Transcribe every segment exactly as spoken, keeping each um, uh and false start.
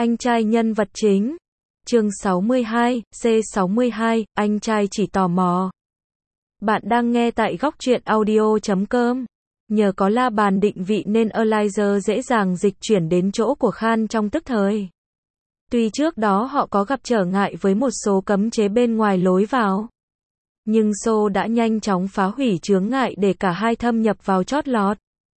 Anh trai nhân vật chính. Chương sáu mươi hai, C sáu mươi hai, anh trai chỉ tò mò. Bạn đang nghe tại góc truyện audio chấm com. Nhờ có la bàn định vị nên Elijah dễ dàng dịch chuyển đến chỗ của Khan trong tức thời. Tuy trước đó họ có gặp trở ngại với một số cấm chế bên ngoài lối vào, nhưng So đã nhanh chóng phá hủy chướng ngại để cả hai thâm nhập vào chót lọt.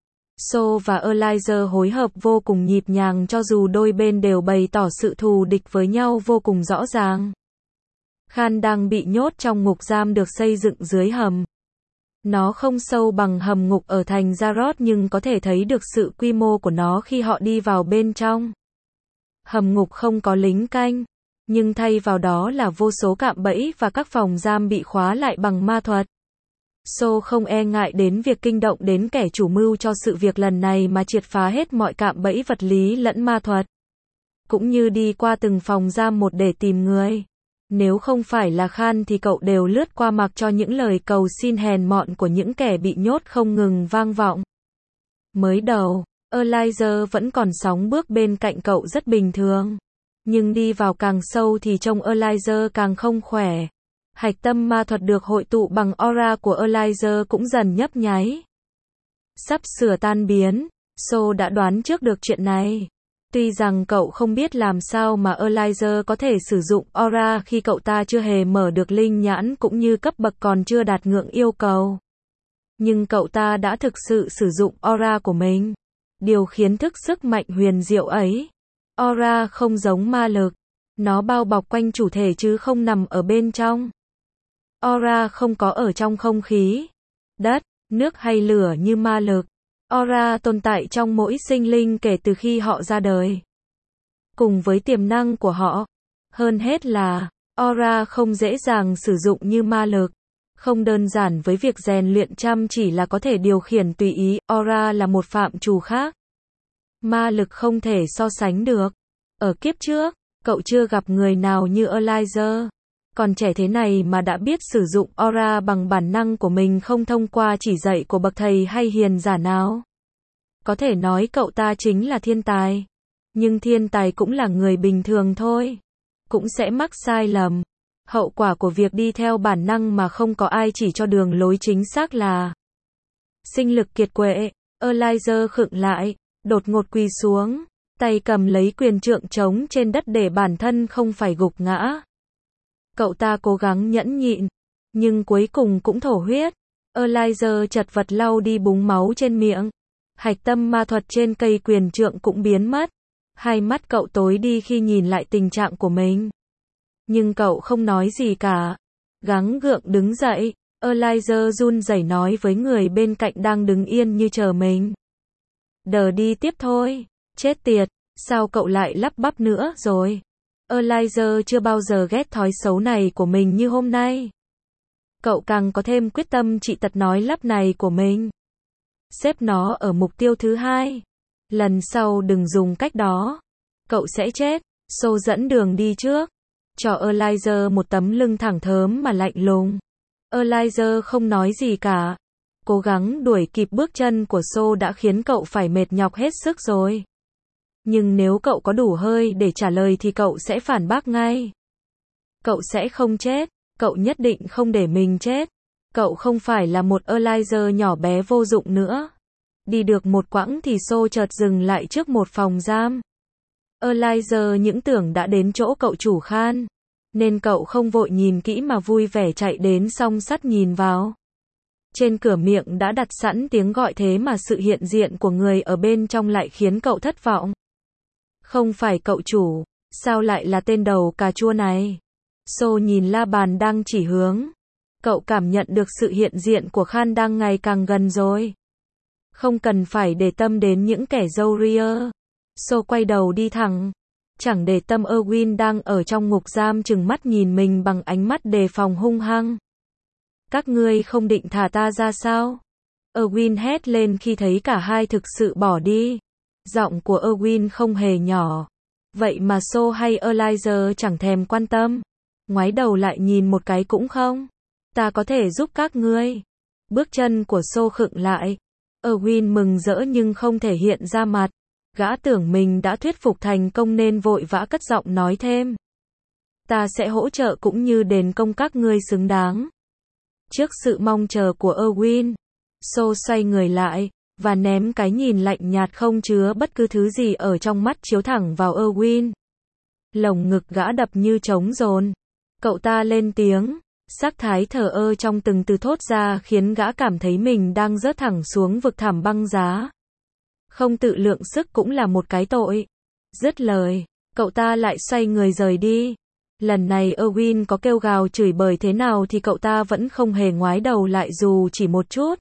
So và Elijah hối hợp vô cùng nhịp nhàng cho dù đôi bên đều bày tỏ sự thù địch với nhau vô cùng rõ ràng. Khan đang bị nhốt trong ngục giam được xây dựng dưới hầm. Nó không sâu bằng hầm ngục ở thành Jarod nhưng có thể thấy được sự quy mô của nó khi họ đi vào bên trong. Hầm ngục không có lính canh, nhưng thay vào đó là vô số cạm bẫy và các phòng giam bị khóa lại bằng ma thuật. So không e ngại đến việc kinh động đến kẻ chủ mưu cho sự việc lần này mà triệt phá hết mọi cạm bẫy vật lý lẫn ma thuật. Cũng như đi qua từng phòng giam một để tìm người. Nếu không phải là Khan thì cậu đều lướt qua mặc cho những lời cầu xin hèn mọn của những kẻ bị nhốt không ngừng vang vọng. Mới đầu, Elijah vẫn còn sóng bước bên cạnh cậu rất bình thường. Nhưng đi vào càng sâu thì trông Elijah càng không khỏe. Hạch tâm ma thuật được hội tụ bằng aura của Elijah cũng dần nhấp nháy. Sắp sửa tan biến, So đã đoán trước được chuyện này. Tuy rằng cậu không biết làm sao mà Elijah có thể sử dụng aura khi cậu ta chưa hề mở được linh nhãn cũng như cấp bậc còn chưa đạt ngưỡng yêu cầu. Nhưng cậu ta đã thực sự sử dụng aura của mình. Điều khiến thức sức mạnh huyền diệu ấy. Aura không giống ma lực. Nó bao bọc quanh chủ thể chứ không nằm ở bên trong. Aura không có ở trong không khí, đất, nước hay lửa như ma lực. Aura tồn tại trong mỗi sinh linh kể từ khi họ ra đời. Cùng với tiềm năng của họ, hơn hết là, aura không dễ dàng sử dụng như ma lực. Không đơn giản với việc rèn luyện chăm chỉ là có thể điều khiển tùy ý, aura là một phạm trù khác. Ma lực không thể so sánh được. Ở kiếp trước, cậu chưa gặp người nào như Elijah. Còn trẻ thế này mà đã biết sử dụng aura bằng bản năng của mình không thông qua chỉ dạy của bậc thầy hay hiền giả nào. Có thể nói cậu ta chính là thiên tài. Nhưng thiên tài cũng là người bình thường thôi. Cũng sẽ mắc sai lầm. Hậu quả của việc đi theo bản năng mà không có ai chỉ cho đường lối chính xác là sinh lực kiệt quệ. Elijah khựng lại, đột ngột quỳ xuống, tay cầm lấy quyền trượng trống trên đất để bản thân không phải gục ngã. Cậu ta cố gắng nhẫn nhịn, nhưng cuối cùng cũng thổ huyết. Elijah chật vật lau đi búng máu trên miệng. Hạch tâm ma thuật trên cây quyền trượng cũng biến mất. Hai mắt cậu tối đi khi nhìn lại tình trạng của mình. Nhưng cậu không nói gì cả. Gắng gượng đứng dậy, Elijah run rẩy nói với người bên cạnh đang đứng yên như chờ mình. Đờ đi tiếp thôi. Chết tiệt, sao cậu lại lắp bắp nữa rồi? Elijah chưa bao giờ ghét thói xấu này của mình như hôm nay. Cậu càng có thêm quyết tâm trị tật nói lắp này của mình. Xếp nó ở mục tiêu thứ hai. Lần sau đừng dùng cách đó. Cậu sẽ chết. So dẫn đường đi trước. Cho Elijah một tấm lưng thẳng thớm mà lạnh lùng. Elijah không nói gì cả. Cố gắng đuổi kịp bước chân của So đã khiến cậu phải mệt nhọc hết sức rồi. Nhưng nếu cậu có đủ hơi để trả lời thì cậu sẽ phản bác ngay. Cậu sẽ không chết. Cậu nhất định không để mình chết. Cậu không phải là một Elijah nhỏ bé vô dụng nữa. Đi được một quãng thì So chợt dừng lại trước một phòng giam. Elijah những tưởng đã đến chỗ cậu chủ Khan. Nên cậu không vội nhìn kỹ mà vui vẻ chạy đến song sắt nhìn vào. Trên cửa miệng đã đặt sẵn tiếng gọi thế mà sự hiện diện của người ở bên trong lại khiến cậu thất vọng. Không phải cậu chủ, sao lại là tên đầu cà chua này? So nhìn la bàn đang chỉ hướng. Cậu cảm nhận được sự hiện diện của Khan đang ngày càng gần rồi. Không cần phải để tâm đến những kẻ râu ria. So quay đầu đi thẳng. Chẳng để tâm Erwin đang ở trong ngục giam trừng mắt nhìn mình bằng ánh mắt đề phòng hung hăng. Các ngươi không định thả ta ra sao? Erwin hét lên khi thấy cả hai thực sự bỏ đi. Giọng của Erwin không hề nhỏ. Vậy mà So hay Elijah chẳng thèm quan tâm. Ngoái đầu lại nhìn một cái cũng không. Ta có thể giúp các ngươi. Bước chân của So khựng lại. Erwin mừng rỡ nhưng không thể hiện ra mặt. Gã tưởng mình đã thuyết phục thành công nên vội vã cất giọng nói thêm. Ta sẽ hỗ trợ cũng như đền công các ngươi xứng đáng. Trước sự mong chờ của Erwin, Sô xoay người lại, và ném cái nhìn lạnh nhạt không chứa bất cứ thứ gì ở trong mắt chiếu thẳng vào Erwin. Lồng ngực gã đập như trống dồn. Cậu ta lên tiếng, sắc thái thờ ơ trong từng từ thốt ra khiến gã cảm thấy mình đang rớt thẳng xuống vực thẳm băng giá. Không tự lượng sức cũng là một cái tội. Dứt lời, cậu ta lại xoay người rời đi. Lần này Erwin có kêu gào chửi bới thế nào thì cậu ta vẫn không hề ngoái đầu lại dù chỉ một chút.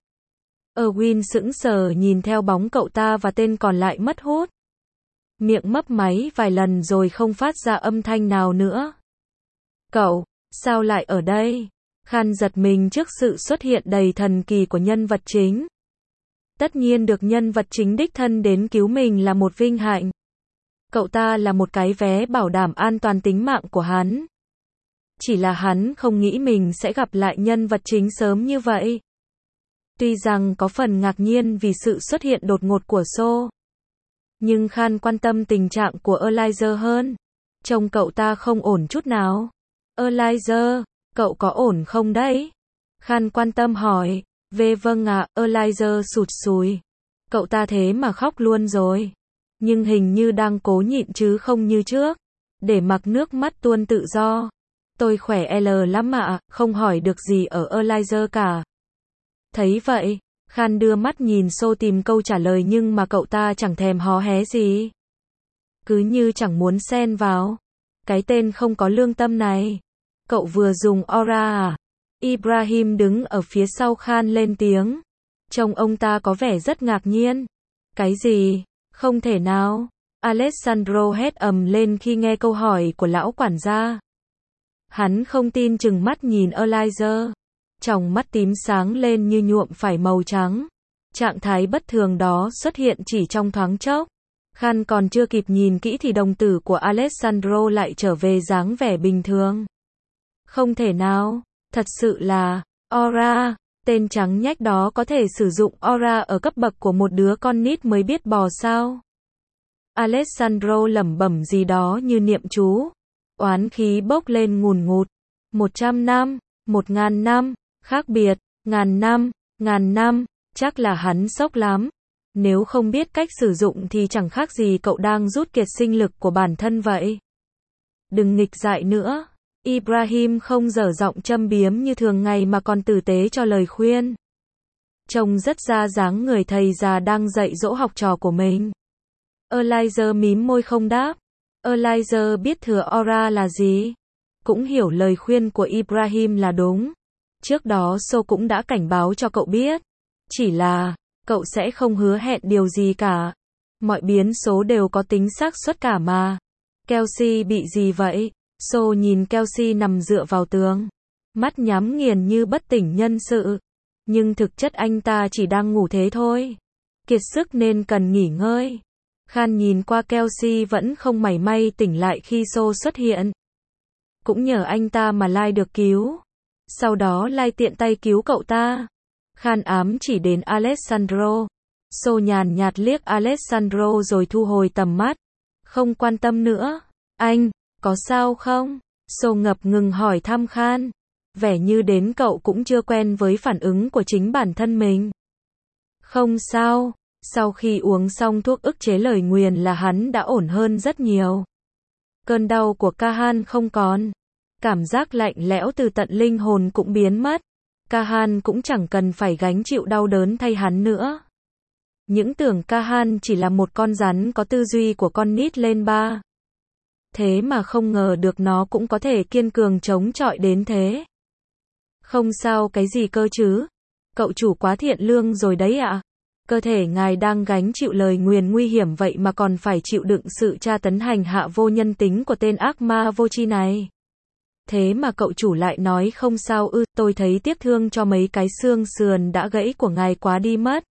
Erwin sững sờ nhìn theo bóng cậu ta và tên còn lại mất hút. Miệng mấp máy vài lần rồi không phát ra âm thanh nào nữa. Cậu, sao lại ở đây? Khan giật mình trước sự xuất hiện đầy thần kỳ của nhân vật chính. Tất nhiên được nhân vật chính đích thân đến cứu mình là một vinh hạnh. Cậu ta là một cái vé bảo đảm an toàn tính mạng của hắn. Chỉ là hắn không nghĩ mình sẽ gặp lại nhân vật chính sớm như vậy. Tuy rằng có phần ngạc nhiên vì sự xuất hiện đột ngột của Sô, nhưng Khan quan tâm tình trạng của Elijah hơn. Trông cậu ta không ổn chút nào. Elijah, cậu có ổn không đấy? Khan quan tâm hỏi. Về vâng ạ, à, Elijah sụt sùi. Cậu ta thế mà khóc luôn rồi. Nhưng hình như đang cố nhịn chứ không như trước. Để mặc nước mắt tuôn tự do. Tôi khỏe L lắm ạ, à, không hỏi được gì ở Elijah cả. Thấy vậy, Khan đưa mắt nhìn Sô tìm câu trả lời nhưng mà cậu ta chẳng thèm hó hé gì. Cứ như chẳng muốn xen vào. Cái tên không có lương tâm này. Cậu vừa dùng aura à? Ibrahim đứng ở phía sau Khan lên tiếng. Trông ông ta có vẻ rất ngạc nhiên. Cái gì? Không thể nào. Alessandro hét ầm lên khi nghe câu hỏi của lão quản gia. Hắn không tin chừng mắt nhìn Elijah. Tròng mắt tím sáng lên như nhuộm phải màu trắng. Trạng thái bất thường đó xuất hiện chỉ trong thoáng chốc. Khan còn chưa kịp nhìn kỹ thì đồng tử của Alessandro lại trở về dáng vẻ bình thường. Không thể nào, thật sự là, aura, tên trắng nhách đó có thể sử dụng aura ở cấp bậc của một đứa con nít mới biết bò sao. Alessandro lẩm bẩm gì đó như niệm chú. Oán khí bốc lên ngùn ngụt. Một trăm năm, một ngàn năm, khác biệt, ngàn năm, ngàn năm, chắc là hắn sốc lắm. Nếu không biết cách sử dụng thì chẳng khác gì cậu đang rút kiệt sinh lực của bản thân vậy. Đừng nghịch dại nữa. Ibrahim không dở giọng châm biếm như thường ngày mà còn tử tế cho lời khuyên. Trông rất ra dáng người thầy già đang dạy dỗ học trò của mình. Elijah mím môi không đáp. Elijah biết thừa aura là gì. Cũng hiểu lời khuyên của Ibrahim là đúng. Trước đó Sô cũng đã cảnh báo cho cậu biết. Chỉ là, cậu sẽ không hứa hẹn điều gì cả. Mọi biến số đều có tính xác suất cả mà. Kelsey bị gì vậy? Sô nhìn Kelsey nằm dựa vào tường. Mắt nhắm nghiền như bất tỉnh nhân sự. Nhưng thực chất anh ta chỉ đang ngủ thế thôi. Kiệt sức nên cần nghỉ ngơi. Khan nhìn qua Kelsey vẫn không mảy may tỉnh lại khi Sô xuất hiện. Cũng nhờ anh ta mà Lai được cứu. Sau đó Lai tiện tay cứu cậu ta. Khan ám chỉ đến Alessandro. Sô nhàn nhạt liếc Alessandro rồi thu hồi tầm mắt. Không quan tâm nữa. Anh, có sao không? Sô ngập ngừng hỏi thăm Khan. Vẻ như đến cậu cũng chưa quen với phản ứng của chính bản thân mình. Không sao. Sau khi uống xong thuốc ức chế lời nguyền là hắn đã ổn hơn rất nhiều. Cơn đau của Kahan không còn. Cảm giác lạnh lẽo từ tận linh hồn cũng biến mất. Kahan cũng chẳng cần phải gánh chịu đau đớn thay hắn nữa. Những tưởng Kahan chỉ là một con rắn có tư duy của con nít lên ba. Thế mà không ngờ được nó cũng có thể kiên cường chống chọi đến thế. Không sao cái gì cơ chứ? Cậu chủ quá thiện lương rồi đấy ạ. À? Cơ thể ngài đang gánh chịu lời nguyền nguy hiểm vậy mà còn phải chịu đựng sự tra tấn hành hạ vô nhân tính của tên ác ma vô tri này. Thế mà cậu chủ lại nói không sao ư, tôi thấy tiếc thương cho mấy cái xương sườn đã gãy của ngài quá đi mất.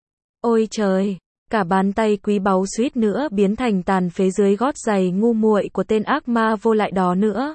Ôi trời, cả bàn tay quý báu suýt nữa biến thành tàn phế dưới gót giày ngu muội của tên ác ma vô lại đó nữa.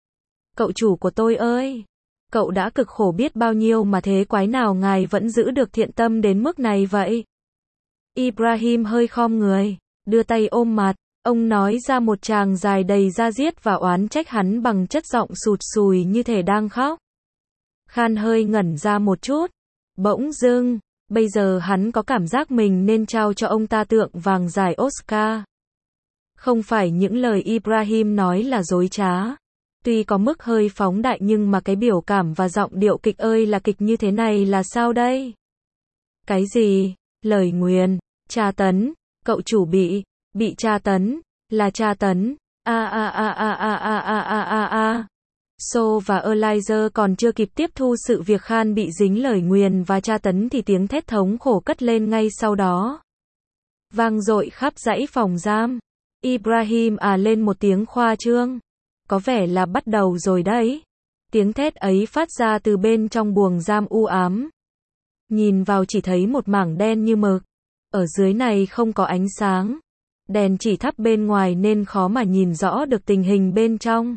Cậu chủ của tôi ơi, cậu đã cực khổ biết bao nhiêu mà thế quái nào ngài vẫn giữ được thiện tâm đến mức này vậy? Ibrahim hơi khom người, đưa tay ôm mặt. Ông nói ra một tràng dài đầy da diết và oán trách hắn bằng chất giọng sụt sùi như thể đang khóc. Khan hơi ngẩn ra một chút. Bỗng dưng, bây giờ hắn có cảm giác mình nên trao cho ông ta tượng vàng giải Oscar. Không phải những lời Ibrahim nói là dối trá. Tuy có mức hơi phóng đại nhưng mà cái biểu cảm và giọng điệu kịch ơi là kịch như thế này là sao đây? Cái gì? Lời nguyền, tra tấn, cậu chủ bị, bị tra tấn, là tra tấn, a a a a a a a a a a. So và Elijah còn chưa kịp tiếp thu sự việc Khan bị dính lời nguyền và tra tấn thì tiếng thét thống khổ cất lên ngay sau đó. Vang dội khắp dãy phòng giam. Ibrahim à lên một tiếng khoa trương. Có vẻ là bắt đầu rồi đấy. Tiếng thét ấy phát ra từ bên trong buồng giam u ám. Nhìn vào chỉ thấy một mảng đen như mực. Ở dưới này không có ánh sáng. Đèn chỉ thắp bên ngoài nên khó mà nhìn rõ được tình hình bên trong.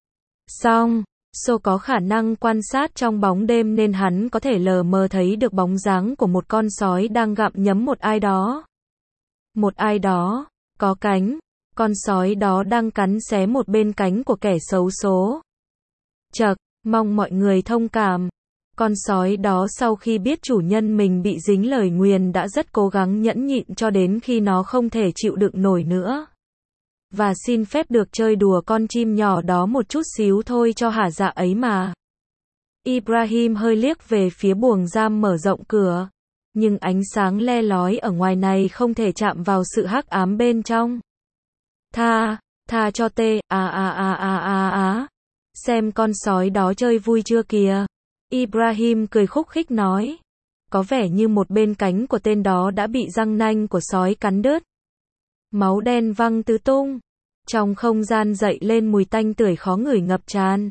Song, So có khả năng quan sát trong bóng đêm nên hắn có thể lờ mờ thấy được bóng dáng của một con sói đang gặm nhấm một ai đó. Một ai đó, có cánh. Con sói đó đang cắn xé một bên cánh của kẻ xấu số. Chậc, mong mọi người thông cảm. Con sói đó sau khi biết chủ nhân mình bị dính lời nguyền đã rất cố gắng nhẫn nhịn cho đến khi nó không thể chịu đựng nổi nữa. Và xin phép được chơi đùa con chim nhỏ đó một chút xíu thôi cho hả dạ ấy mà. Ibrahim hơi liếc về phía buồng giam mở rộng cửa. Nhưng ánh sáng le lói ở ngoài này không thể chạm vào sự hắc ám bên trong. Tha, tha cho tê, à à à à à à. Xem con sói đó chơi vui chưa kìa. Ibrahim cười khúc khích nói. Có vẻ như một bên cánh của tên đó đã bị răng nanh của sói cắn đứt. Máu đen văng tứ tung. Trong không gian dậy lên mùi tanh tưởi khó ngửi ngập tràn.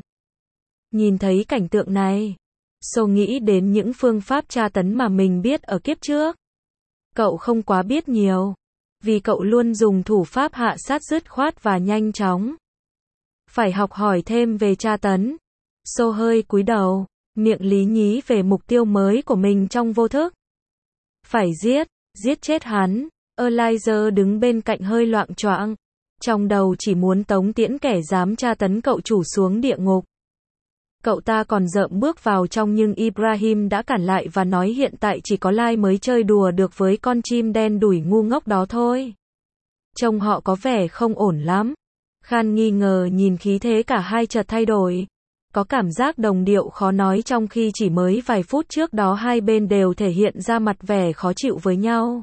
Nhìn thấy cảnh tượng này, So nghĩ đến những phương pháp tra tấn mà mình biết ở kiếp trước. Cậu không quá biết nhiều. Vì cậu luôn dùng thủ pháp hạ sát dứt khoát và nhanh chóng. Phải học hỏi thêm về tra tấn. So hơi cúi đầu, miệng lý nhí về mục tiêu mới của mình trong vô thức. Phải giết, giết chết hắn. Elijah đứng bên cạnh hơi loạng choạng. Trong đầu chỉ muốn tống tiễn kẻ dám tra tấn cậu chủ xuống địa ngục. Cậu ta còn dợm bước vào trong nhưng Ibrahim đã cản lại và nói hiện tại chỉ có Lai mới chơi đùa được với con chim đen đủi ngu ngốc đó thôi. Trông họ có vẻ không ổn lắm. Khan nghi ngờ nhìn khí thế cả hai chợt thay đổi. Có cảm giác đồng điệu khó nói trong khi chỉ mới vài phút trước đó hai bên đều thể hiện ra mặt vẻ khó chịu với nhau.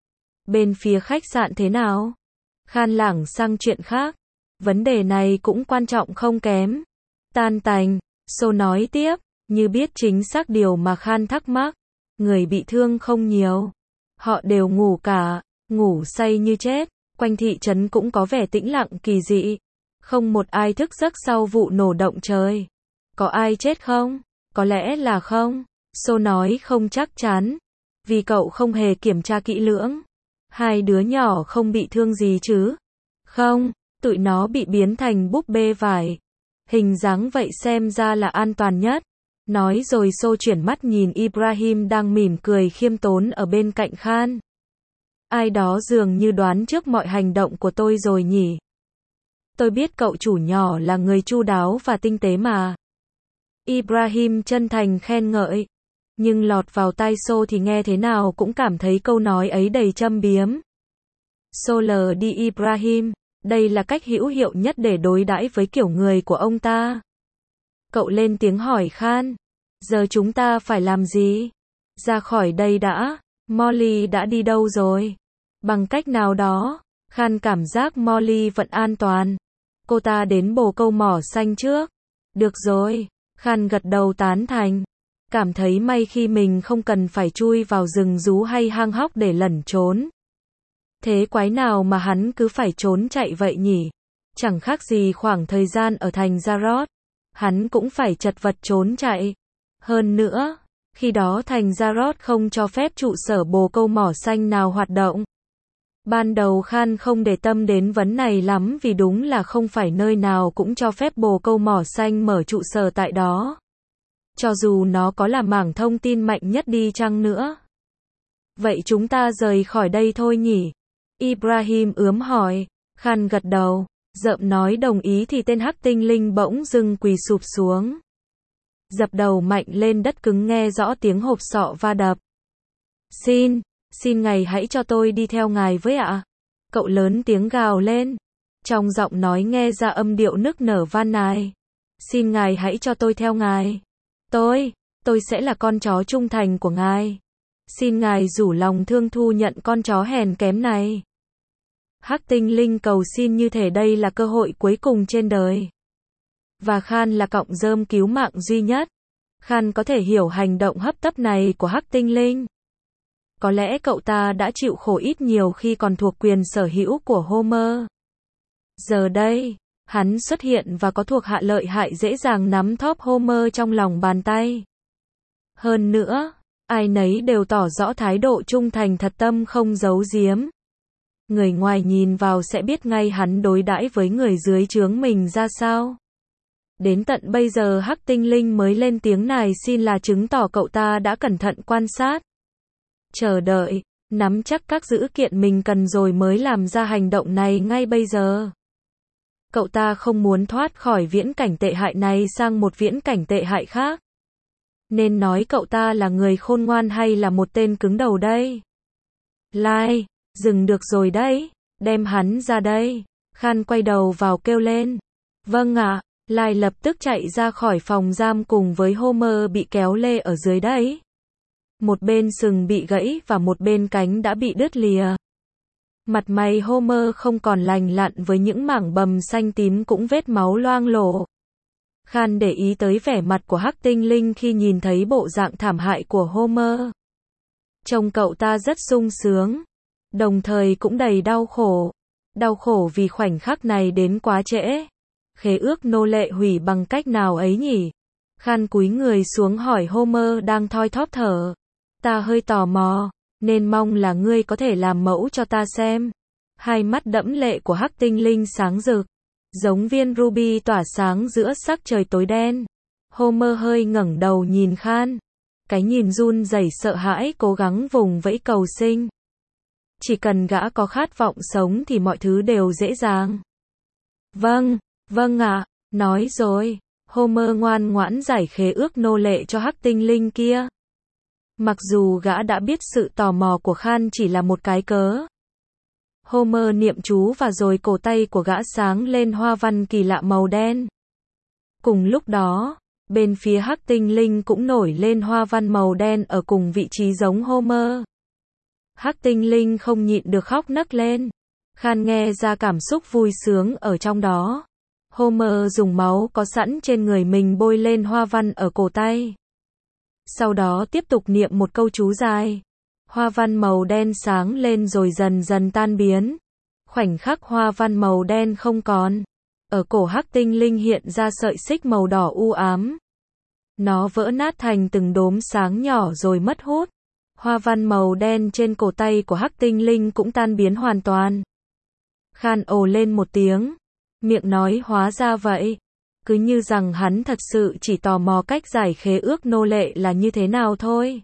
Bên phía khách sạn thế nào? Khan lảng sang chuyện khác. Vấn đề này cũng quan trọng không kém. Tan tành, So nói tiếp, như biết chính xác điều mà Khan thắc mắc. Người bị thương không nhiều. Họ đều ngủ cả, ngủ say như chết. Quanh thị trấn cũng có vẻ tĩnh lặng kỳ dị. Không một ai thức giấc sau vụ nổ động trời. Có ai chết không? Có lẽ là không. So nói không chắc chắn. Vì cậu không hề kiểm tra kỹ lưỡng. Hai đứa nhỏ không bị thương gì chứ? Không, tụi nó bị biến thành búp bê vải. Hình dáng vậy xem ra là an toàn nhất. Nói rồi So chuyển mắt nhìn Ibrahim đang mỉm cười khiêm tốn ở bên cạnh Khan. Ai đó dường như đoán trước mọi hành động của tôi rồi nhỉ? Tôi biết cậu chủ nhỏ là người chu đáo và tinh tế mà. Ibrahim chân thành khen ngợi. Nhưng lọt vào tai So thì nghe thế nào cũng cảm thấy câu nói ấy đầy châm biếm. So lờ đi Ibrahim. Đây là cách hữu hiệu nhất để đối đãi với kiểu người của ông ta. Cậu lên tiếng hỏi Khan. Giờ chúng ta phải làm gì? Ra khỏi đây đã. Molly đã đi đâu rồi? Bằng cách nào đó, Khan cảm giác Molly vẫn an toàn. Cô ta đến bồ câu mỏ xanh trước. Được rồi. Khan gật đầu tán thành. Cảm thấy may khi mình không cần phải chui vào rừng rú hay hang hóc để lẩn trốn. Thế quái nào mà hắn cứ phải trốn chạy vậy nhỉ? Chẳng khác gì khoảng thời gian ở thành Jarod. Hắn cũng phải chật vật trốn chạy. Hơn nữa, khi đó thành Jarod không cho phép trụ sở bồ câu mỏ xanh nào hoạt động. Ban đầu Khan không để tâm đến vấn này lắm vì đúng là không phải nơi nào cũng cho phép bồ câu mỏ xanh mở trụ sở tại đó. Cho dù nó có là mảng thông tin mạnh nhất đi chăng nữa. Vậy chúng ta rời khỏi đây thôi nhỉ? Ibrahim ướm hỏi. Khan gật đầu, dợm nói đồng ý thì tên hắc tinh linh bỗng dưng quỳ sụp xuống. Dập đầu mạnh lên đất cứng nghe rõ tiếng hộp sọ va đập. Xin, xin ngài hãy cho tôi đi theo ngài với ạ. Cậu lớn tiếng gào lên. Trong giọng nói nghe ra âm điệu nức nở van nài. Xin ngài hãy cho tôi theo ngài. Tôi, tôi sẽ là con chó trung thành của ngài. Xin ngài rủ lòng thương thu nhận con chó hèn kém này. Hắc tinh linh cầu xin như thể đây là cơ hội cuối cùng trên đời. Và Khan là cọng rơm cứu mạng duy nhất. Khan có thể hiểu hành động hấp tấp này của hắc tinh linh. Có lẽ cậu ta đã chịu khổ ít nhiều khi còn thuộc quyền sở hữu của Homer. Giờ đây, hắn xuất hiện và có thuộc hạ lợi hại dễ dàng nắm thóp Homer trong lòng bàn tay. Hơn nữa, ai nấy đều tỏ rõ thái độ trung thành thật tâm không giấu giếm. Người ngoài nhìn vào sẽ biết ngay hắn đối đãi với người dưới trướng mình ra sao. Đến tận bây giờ hắc tinh linh mới lên tiếng này xin là chứng tỏ cậu ta đã cẩn thận quan sát. Chờ đợi, nắm chắc các dữ kiện mình cần rồi mới làm ra hành động này ngay bây giờ. Cậu ta không muốn thoát khỏi viễn cảnh tệ hại này sang một viễn cảnh tệ hại khác. Nên nói cậu ta là người khôn ngoan hay là một tên cứng đầu đây? Lai, dừng được rồi đấy, đem hắn ra đây. Khan quay đầu vào kêu lên. Vâng ạ, Lai lập tức chạy ra khỏi phòng giam cùng với Homer bị kéo lê ở dưới đấy. Một bên sừng bị gãy và một bên cánh đã bị đứt lìa. Mặt mày Homer không còn lành lặn với những mảng bầm xanh tím cũng vết máu loang lổ. Khan để ý tới vẻ mặt của hắc tinh linh khi nhìn thấy bộ dạng thảm hại của Homer. Trông cậu ta rất sung sướng, đồng thời cũng đầy đau khổ. Đau khổ vì khoảnh khắc này đến quá trễ. Khế ước nô lệ hủy bằng cách nào ấy nhỉ? Khan cúi người xuống hỏi Homer đang thoi thóp thở. Ta hơi tò mò, nên mong là ngươi có thể làm mẫu cho ta xem. Hai mắt đẫm lệ của hắc tinh linh sáng rực, giống viên ruby tỏa sáng giữa sắc trời tối đen. Homer hơi ngẩng đầu nhìn Khan. Cái nhìn run rẩy sợ hãi cố gắng vùng vẫy cầu sinh. Chỉ cần gã có khát vọng sống thì mọi thứ đều dễ dàng. Vâng, vâng ạ, nói rồi. Homer ngoan ngoãn giải khế ước nô lệ cho hắc tinh linh kia. Mặc dù gã đã biết sự tò mò của Khan chỉ là một cái cớ. Homer niệm chú và rồi cổ tay của gã sáng lên hoa văn kỳ lạ màu đen. Cùng lúc đó, bên phía hắc tinh linh cũng nổi lên hoa văn màu đen ở cùng vị trí giống Homer. Hắc tinh linh không nhịn được khóc nấc lên. Khan nghe ra cảm xúc vui sướng ở trong đó. Homer dùng máu có sẵn trên người mình bôi lên hoa văn ở cổ tay. Sau đó tiếp tục niệm một câu chú dài. Hoa văn màu đen sáng lên rồi dần dần tan biến. Khoảnh khắc hoa văn màu đen không còn. Ở cổ hắc tinh linh hiện ra sợi xích màu đỏ u ám. Nó vỡ nát thành từng đốm sáng nhỏ rồi mất hút. Hoa văn màu đen trên cổ tay của hắc tinh linh cũng tan biến hoàn toàn. Khan ồ lên một tiếng. Miệng nói hóa ra vậy. Cứ như rằng hắn thật sự chỉ tò mò cách giải khế ước nô lệ là như thế nào thôi.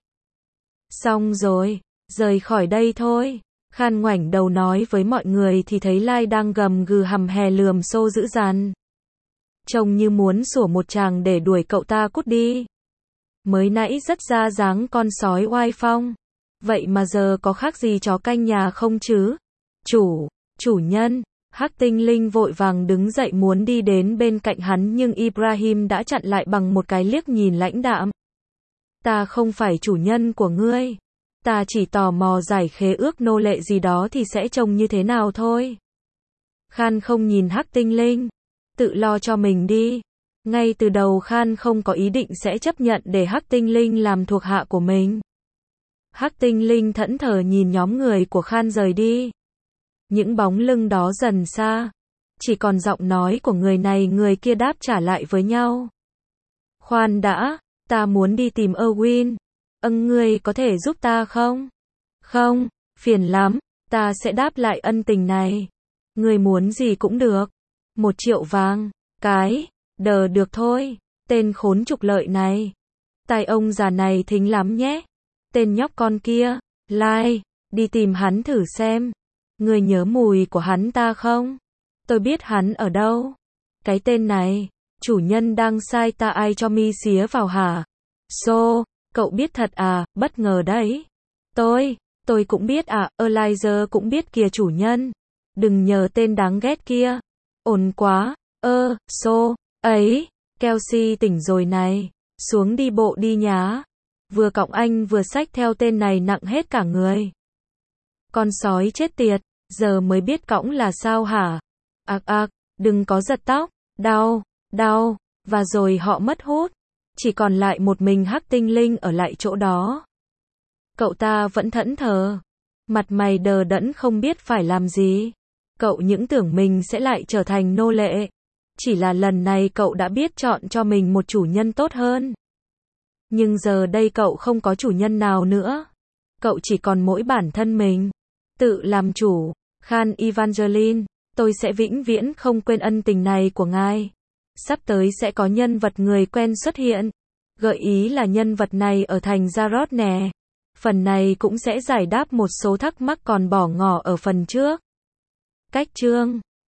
Xong rồi, rời khỏi đây thôi. Khan ngoảnh đầu nói với mọi người thì thấy Lai đang gầm gừ hầm hè lườm xô dữ dằn. Trông như muốn sủa một tràng để đuổi cậu ta cút đi. Mới nãy rất ra dáng con sói oai phong. Vậy mà giờ có khác gì chó canh nhà không chứ? Chủ, chủ nhân. Hắc tinh linh vội vàng đứng dậy muốn đi đến bên cạnh hắn nhưng Ibrahim đã chặn lại bằng một cái liếc nhìn lãnh đạm. Ta không phải chủ nhân của ngươi. Ta chỉ tò mò giải khế ước nô lệ gì đó thì sẽ trông như thế nào thôi. Khan không nhìn hắc tinh linh. Tự lo cho mình đi. Ngay từ đầu Khan không có ý định sẽ chấp nhận để hắc tinh linh làm thuộc hạ của mình. Hắc tinh linh thẫn thờ nhìn nhóm người của Khan rời đi. Những bóng lưng đó dần xa. Chỉ còn giọng nói của người này người kia đáp trả lại với nhau. Khoan đã, ta muốn đi tìm Erwin. Âng ngươi có thể giúp ta không? Không, phiền lắm, ta sẽ đáp lại ân tình này. Ngươi muốn gì cũng được. Một triệu vàng, cái, đờ được thôi. Tên khốn trục lợi này. Tai ông già này thính lắm nhé. Tên nhóc con kia, Lai, đi tìm hắn thử xem. Người nhớ mùi của hắn ta không? Tôi biết hắn ở đâu. Cái tên này, chủ nhân đang sai ta ai cho mi xía vào hả? So, cậu biết thật à, bất ngờ đấy. Tôi, tôi cũng biết à, Elijah cũng biết kìa chủ nhân. Đừng nhờ tên đáng ghét kia. Ổn quá, ơ, so, ấy, Kelsey tỉnh rồi này. Xuống đi bộ đi nhá. Vừa cõng anh vừa xách theo tên này nặng hết cả người. Con sói chết tiệt, giờ mới biết cõng là sao hả? Ạc ạc, đừng có giật tóc, đau, đau, và rồi họ mất hút. Chỉ còn lại một mình Hắc Tinh Linh ở lại chỗ đó. Cậu ta vẫn thẫn thờ, mặt mày đờ đẫn không biết phải làm gì. Cậu những tưởng mình sẽ lại trở thành nô lệ. Chỉ là lần này cậu đã biết chọn cho mình một chủ nhân tốt hơn. Nhưng giờ đây cậu không có chủ nhân nào nữa. Cậu chỉ còn mỗi bản thân mình. Tự làm chủ. Khan Evangeline, tôi sẽ vĩnh viễn không quên ân tình này của ngài. Sắp tới sẽ có nhân vật người quen xuất hiện. Gợi ý là nhân vật này ở thành Jarod nè. Phần này cũng sẽ giải đáp một số thắc mắc còn bỏ ngỏ ở phần trước. Cách chương